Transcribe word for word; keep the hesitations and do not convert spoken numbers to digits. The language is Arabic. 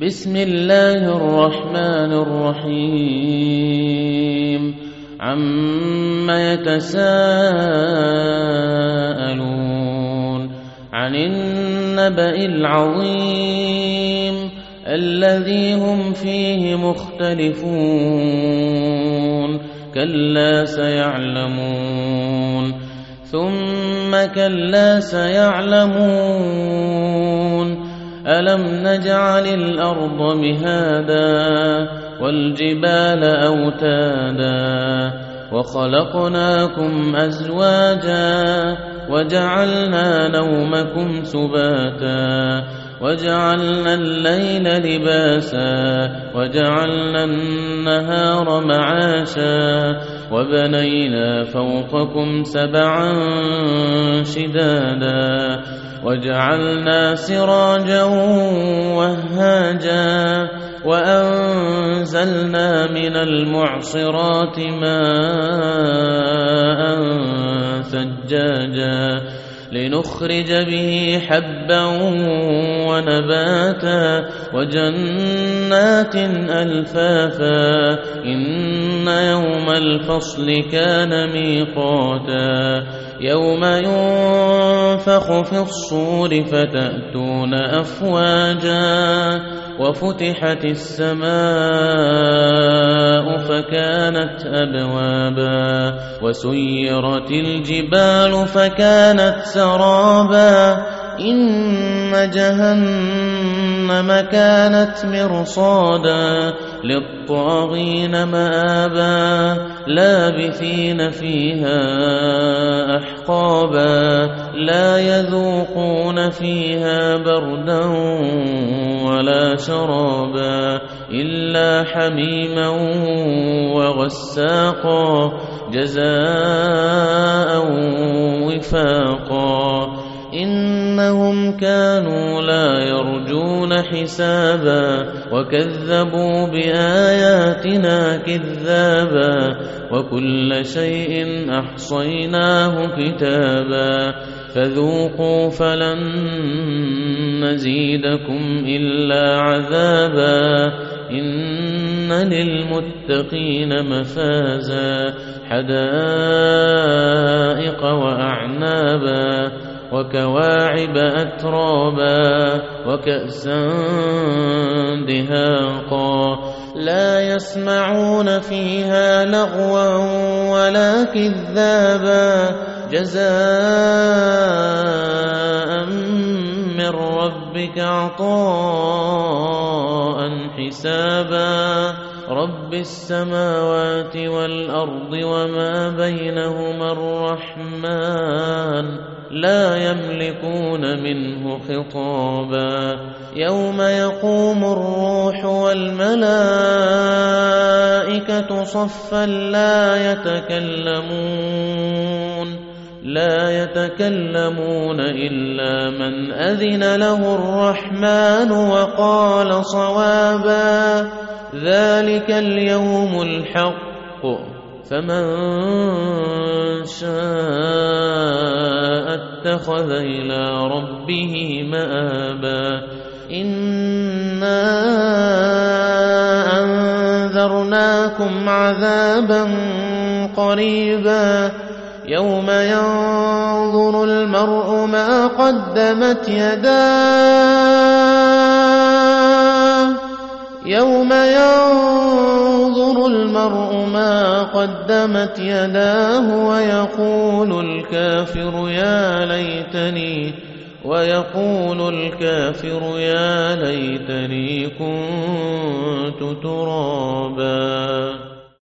بسم الله الرحمن الرحيم عم يتساءلون عن النبأ العظيم الذي هم فيه مختلفون كلا سيعلمون ثم كلا سيعلمون ألم نجعل الأرض مهادا والجبال أوتادا وخلقناكم أزواجا وجعلنا نومكم سباتا وجعلنا الليل لباسا وجعلنا النهار معاشا وبنينا فوقكم سبعا شدادا وجعلنا سراجا وهاجا وأنزلنا من المعصرات ماء ثجاجا لنخرج به حبا ونباتا وجنات ألفافا إن يوم الفصل كان ميقاتا يوم ينفخ في الصور فتأتون أفواجا وفتحت السماء فكانت أبوابا وسيرت الجبال فكانت سرابا إن جهنم كانت مرصادا للطاغين مآبا لابثين فيها أحقابا لا يذوقون فيها بردا ولا شرابا إلا حميما وغساقا جزاء وفاقا إنهم كانوا لا يرجون حسابا وكذبوا بآياتنا كذابا وكل شيء أحصيناه كتابا فذوقوا فلن نزيدكم إلا عذابا إن للمتقين مفازا حدائق وأعنابا وكواعب أترابا وكأسا دهاقا لا يسمعون فيها لغوا ولا كذابا جزاء من ربك عطاء حسابا رب السماوات والأرض وما بينهما الرحمن لا يملكون منه خطابا يوم يقوم الروح والملائكة صفا لا يتكلمون لا يتكلمون إلا من أذن له الرحمن وقال صوابا ذلك اليوم الحق فمن شاء اتخذ إلى ربه مآبا إنا أنذرناكم عذابا قريبا يوم ينظر المرء ما قدمت يداه يوم ينظر المرء ما قدمت يداه ويقول الكافر يا ليتني ويقول الكافر يا ليتني كنت ترابا.